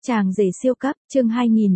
Chàng rể siêu cấp, chương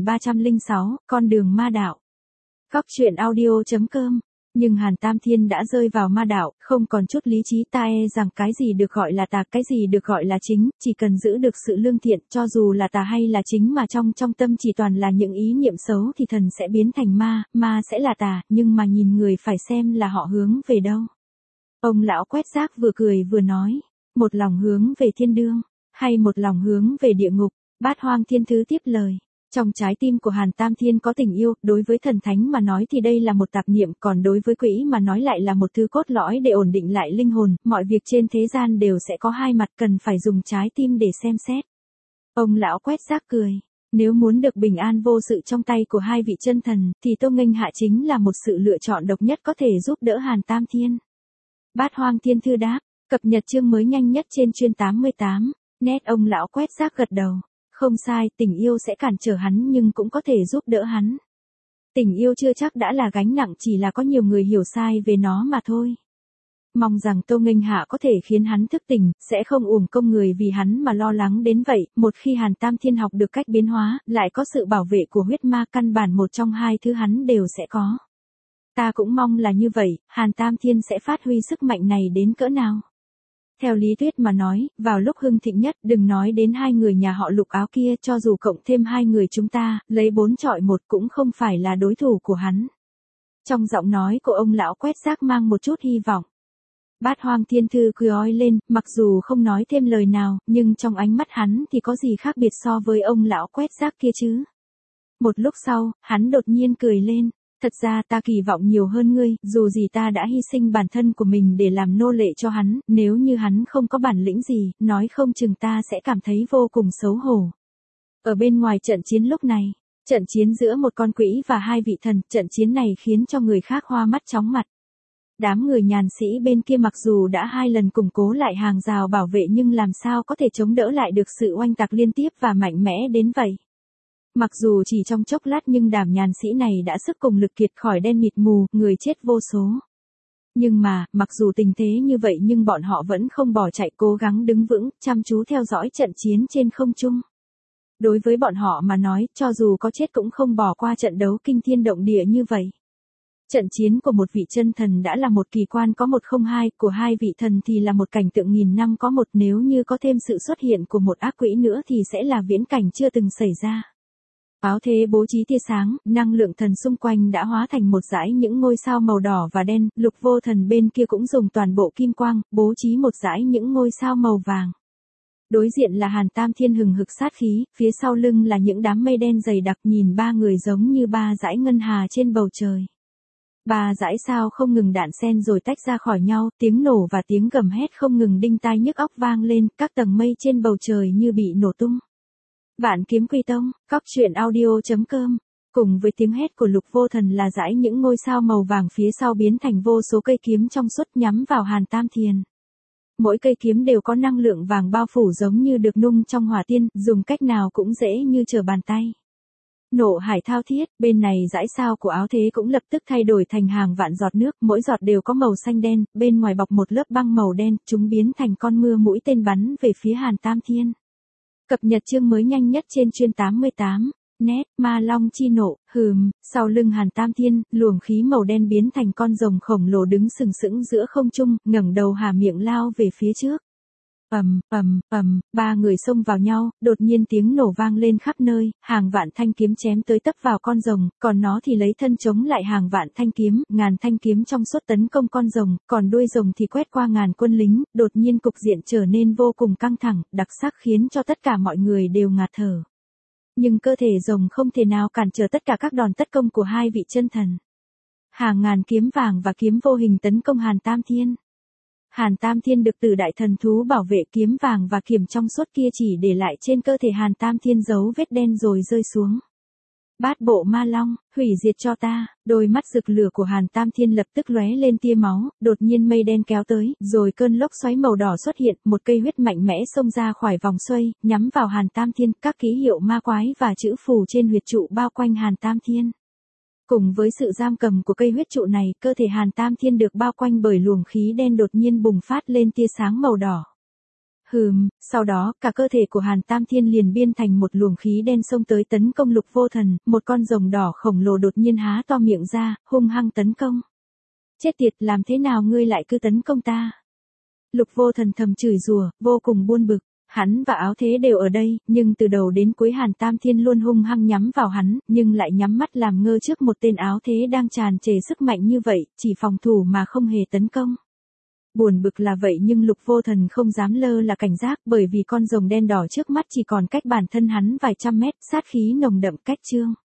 2306, con đường ma đạo. Góc truyện audio.com. Nhưng Hàn Tam Thiên đã rơi vào ma đạo, không còn chút lý trí, ta e rằng cái gì được gọi là tà, cái gì được gọi là chính, chỉ cần giữ được sự lương thiện, cho dù là tà hay là chính mà trong tâm chỉ toàn là những ý niệm xấu thì thần sẽ biến thành ma, ma sẽ là tà, nhưng mà nhìn người phải xem là họ hướng về đâu. Ông lão quét rác vừa cười vừa nói, một lòng hướng về thiên đương, hay một lòng hướng về địa ngục. Bát Hoang Thiên Thứ tiếp lời. Trong trái tim của Hàn Tam Thiên có tình yêu, đối với thần thánh mà nói thì đây là một tạp niệm, còn đối với quỷ mà nói lại là một thứ cốt lõi để ổn định lại linh hồn, mọi việc trên thế gian đều sẽ có hai mặt, cần phải dùng trái tim để xem xét. Ông lão quét rác cười. Nếu muốn được bình an vô sự trong tay của hai vị chân thần, thì Tô Nghênh Hạ chính là một sự lựa chọn độc nhất có thể giúp đỡ Hàn Tam Thiên. Bát Hoang Thiên Thư đáp, cập nhật chương mới nhanh nhất trên chuyên 88. Nét ông lão quét rác gật đầu. Không sai, tình yêu sẽ cản trở hắn nhưng cũng có thể giúp đỡ hắn. Tình yêu chưa chắc đã là gánh nặng, chỉ là có nhiều người hiểu sai về nó mà thôi. Mong rằng Tô Nghênh Hạ có thể khiến hắn thức tỉnh, sẽ không uổng công người vì hắn mà lo lắng đến vậy. Một khi Hàn Tam Thiên học được cách biến hóa, lại có sự bảo vệ của huyết ma, căn bản một trong hai thứ hắn đều sẽ có. Ta cũng mong là như vậy, Hàn Tam Thiên sẽ phát huy sức mạnh này đến cỡ nào. Theo lý thuyết mà nói, vào lúc hưng thịnh nhất, đừng nói đến hai người nhà họ Lục áo kia, cho dù cộng thêm hai người chúng ta, lấy 4 chọi 1 cũng không phải là đối thủ của hắn. Trong giọng nói của ông lão quét rác mang một chút hy vọng. Bát Hoang Thiên Thư cười ói lên, mặc dù không nói thêm lời nào, nhưng trong ánh mắt hắn thì có gì khác biệt so với ông lão quét rác kia chứ. Một lúc sau, hắn đột nhiên cười lên. Thật ra ta kỳ vọng nhiều hơn ngươi, dù gì ta đã hy sinh bản thân của mình để làm nô lệ cho hắn, nếu như hắn không có bản lĩnh gì, nói không chừng ta sẽ cảm thấy vô cùng xấu hổ. Ở bên ngoài trận chiến lúc này, trận chiến giữa một con quỷ và hai vị thần, trận chiến này khiến cho người khác hoa mắt chóng mặt. Đám người nhàn sĩ bên kia mặc dù đã 2 lần củng cố lại hàng rào bảo vệ nhưng làm sao có thể chống đỡ lại được sự oanh tạc liên tiếp và mạnh mẽ đến vậy. Mặc dù chỉ trong chốc lát nhưng đám nhàn sĩ này đã sức cùng lực kiệt khỏi đen mịt mù, người chết vô số. Nhưng mà, mặc dù tình thế như vậy nhưng bọn họ vẫn không bỏ chạy, cố gắng đứng vững, chăm chú theo dõi trận chiến trên không trung. Đối với bọn họ mà nói, cho dù có chết cũng không bỏ qua trận đấu kinh thiên động địa như vậy. Trận chiến của một vị chân thần đã là một kỳ quan có 102, của hai vị thần thì là một cảnh tượng nghìn năm có một, nếu như có thêm sự xuất hiện của một ác quỷ nữa thì sẽ là viễn cảnh chưa từng xảy ra. Áo thế bố trí tia sáng, năng lượng thần xung quanh đã hóa thành một dải những ngôi sao màu đỏ và đen, Lục Vô Thần bên kia cũng dùng toàn bộ kim quang, bố trí một dải những ngôi sao màu vàng. Đối diện là Hàn Tam Thiên hừng hực sát khí, phía sau lưng là những đám mây đen dày đặc, nhìn ba người giống như ba dải ngân hà trên bầu trời. Ba dải sao không ngừng đạn xen rồi tách ra khỏi nhau, tiếng nổ và tiếng gầm hét không ngừng đinh tai nhức óc vang lên, các tầng mây trên bầu trời như bị nổ tung. Vạn Kiếm Quy Tông, góc truyện audio.com. Cùng với tiếng hét của Lục Vô Thần là dải những ngôi sao màu vàng phía sau biến thành vô số cây kiếm trong suốt nhắm vào Hàn Tam Thiên. Mỗi cây kiếm đều có năng lượng vàng bao phủ giống như được nung trong hỏa tiên, dùng cách nào cũng dễ như trở bàn tay. Nộ hải thao thiết, bên này dải sao của áo thế cũng lập tức thay đổi thành hàng vạn giọt nước, mỗi giọt đều có màu xanh đen, bên ngoài bọc một lớp băng màu đen, chúng biến thành con mưa mũi tên bắn về phía Hàn Tam Thiên. Cập nhật chương mới nhanh nhất trên chuyên 88. Nét, ma long chi nộ, sau lưng Hàn Tam Thiên, luồng khí màu đen biến thành con rồng khổng lồ đứng sừng sững giữa không trung, ngẩng đầu há miệng lao về phía trước. Ba người xông vào nhau, đột nhiên tiếng nổ vang lên khắp nơi, hàng vạn thanh kiếm chém tới tấp vào con rồng, còn nó thì lấy thân chống lại hàng vạn thanh kiếm, ngàn thanh kiếm trong suốt tấn công con rồng, còn đuôi rồng thì quét qua ngàn quân lính, đột nhiên cục diện trở nên vô cùng căng thẳng, đặc sắc khiến cho tất cả mọi người đều ngạt thở. Nhưng cơ thể rồng không thể nào cản trở tất cả các đòn tấn công của hai vị chân thần. Hàng ngàn kiếm vàng và kiếm vô hình tấn công Hàn Tam Thiên. Hàn Tam Thiên được Tử Đại Thần Thú bảo vệ, kiếm vàng và kiếm trong suốt kia chỉ để lại trên cơ thể Hàn Tam Thiên dấu vết đen rồi rơi xuống. Bát bộ ma long, hủy diệt cho ta, đôi mắt rực lửa của Hàn Tam Thiên lập tức lóe lên tia máu, đột nhiên mây đen kéo tới, rồi cơn lốc xoáy màu đỏ xuất hiện, một cây huyết mạnh mẽ xông ra khỏi vòng xoay, nhắm vào Hàn Tam Thiên, các ký hiệu ma quái và chữ phù trên huyệt trụ bao quanh Hàn Tam Thiên. Cùng với sự giam cầm của cây huyết trụ này, cơ thể Hàn Tam Thiên được bao quanh bởi luồng khí đen đột nhiên bùng phát lên tia sáng màu đỏ. Sau đó, cả cơ thể của Hàn Tam Thiên liền biên thành một luồng khí đen xông tới tấn công Lục Vô Thần, một con rồng đỏ khổng lồ đột nhiên há to miệng ra, hung hăng tấn công. Chết tiệt, làm thế nào ngươi lại cứ tấn công ta? Lục Vô Thần thầm chửi rủa, vô cùng buồn bực. Hắn và Áo Thế đều ở đây, nhưng từ đầu đến cuối Hàn Tam Thiên luôn hung hăng nhắm vào hắn, nhưng lại nhắm mắt làm ngơ trước một tên Áo Thế đang tràn trề sức mạnh như vậy, chỉ phòng thủ mà không hề tấn công. Buồn bực là vậy nhưng Lục Vô Thần không dám lơ là cảnh giác, bởi vì con rồng đen đỏ trước mắt chỉ còn cách bản thân hắn vài trăm mét, sát khí nồng đậm cách trương.